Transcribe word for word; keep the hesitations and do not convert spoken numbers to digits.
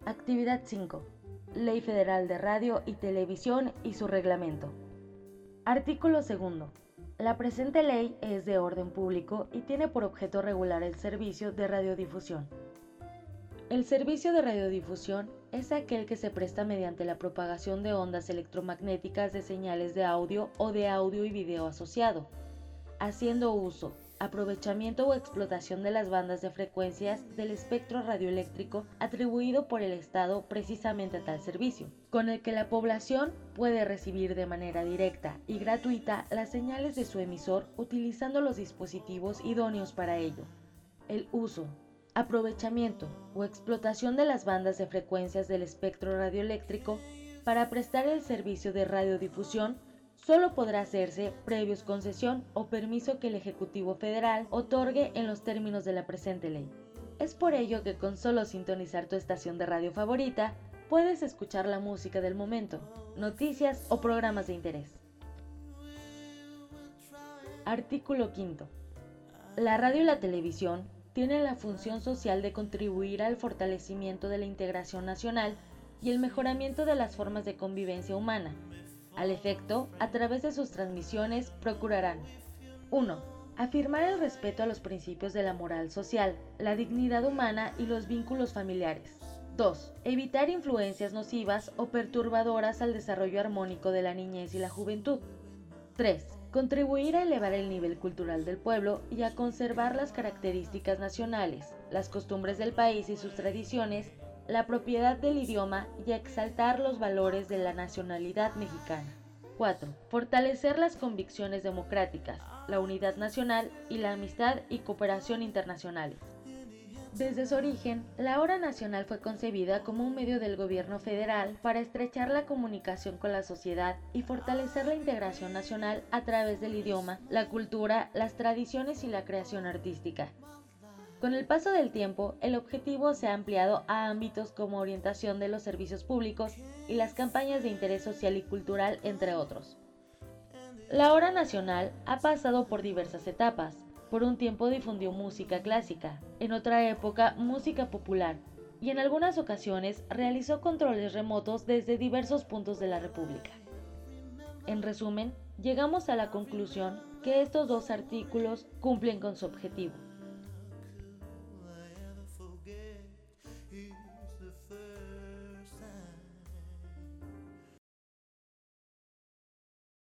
Actividad cinco. Ley Federal de Radio y Televisión y su reglamento. Artículo segundo. La presente ley es de orden público y tiene por objeto regular el servicio de radiodifusión. El servicio de radiodifusión es aquel que se presta mediante la propagación de ondas electromagnéticas de señales de audio o de audio y video asociado, haciendo uso, aprovechamiento o explotación de las bandas de frecuencias del espectro radioeléctrico atribuido por el Estado precisamente a tal servicio, con el que la población puede recibir de manera directa y gratuita las señales de su emisor utilizando los dispositivos idóneos para ello. El uso, aprovechamiento o explotación de las bandas de frecuencias del espectro radioeléctrico para prestar el servicio de radiodifusión solo podrá hacerse previos concesión o permiso que el Ejecutivo Federal otorgue en los términos de la presente ley. Es por ello que con solo sintonizar tu estación de radio favorita, puedes escuchar la música del momento, noticias o programas de interés. Artículo quinto. La radio y la televisión tienen la función social de contribuir al fortalecimiento de la integración nacional y el mejoramiento de las formas de convivencia humana. Al efecto, a través de sus transmisiones procurarán uno. Afirmar el respeto a los principios de la moral social, la dignidad humana y los vínculos familiares. dos. Evitar influencias nocivas o perturbadoras al desarrollo armónico de la niñez y la juventud. tres. Contribuir a elevar el nivel cultural del pueblo y a conservar las características nacionales, las costumbres del país y sus tradiciones, la propiedad del idioma y a exaltar los valores de la nacionalidad mexicana. cuatro. Fortalecer las convicciones democráticas, la unidad nacional y la amistad y cooperación internacionales. Desde su origen, la Hora Nacional fue concebida como un medio del gobierno federal para estrechar la comunicación con la sociedad y fortalecer la integración nacional a través del idioma, la cultura, las tradiciones y la creación artística. Con el paso del tiempo, el objetivo se ha ampliado a ámbitos como orientación de los servicios públicos y las campañas de interés social y cultural, entre otros. La Hora Nacional ha pasado por diversas etapas. Por un tiempo difundió música clásica, en otra época música popular, y en algunas ocasiones realizó controles remotos desde diversos puntos de la República. En resumen, llegamos a la conclusión que estos dos artículos cumplen con su objetivo.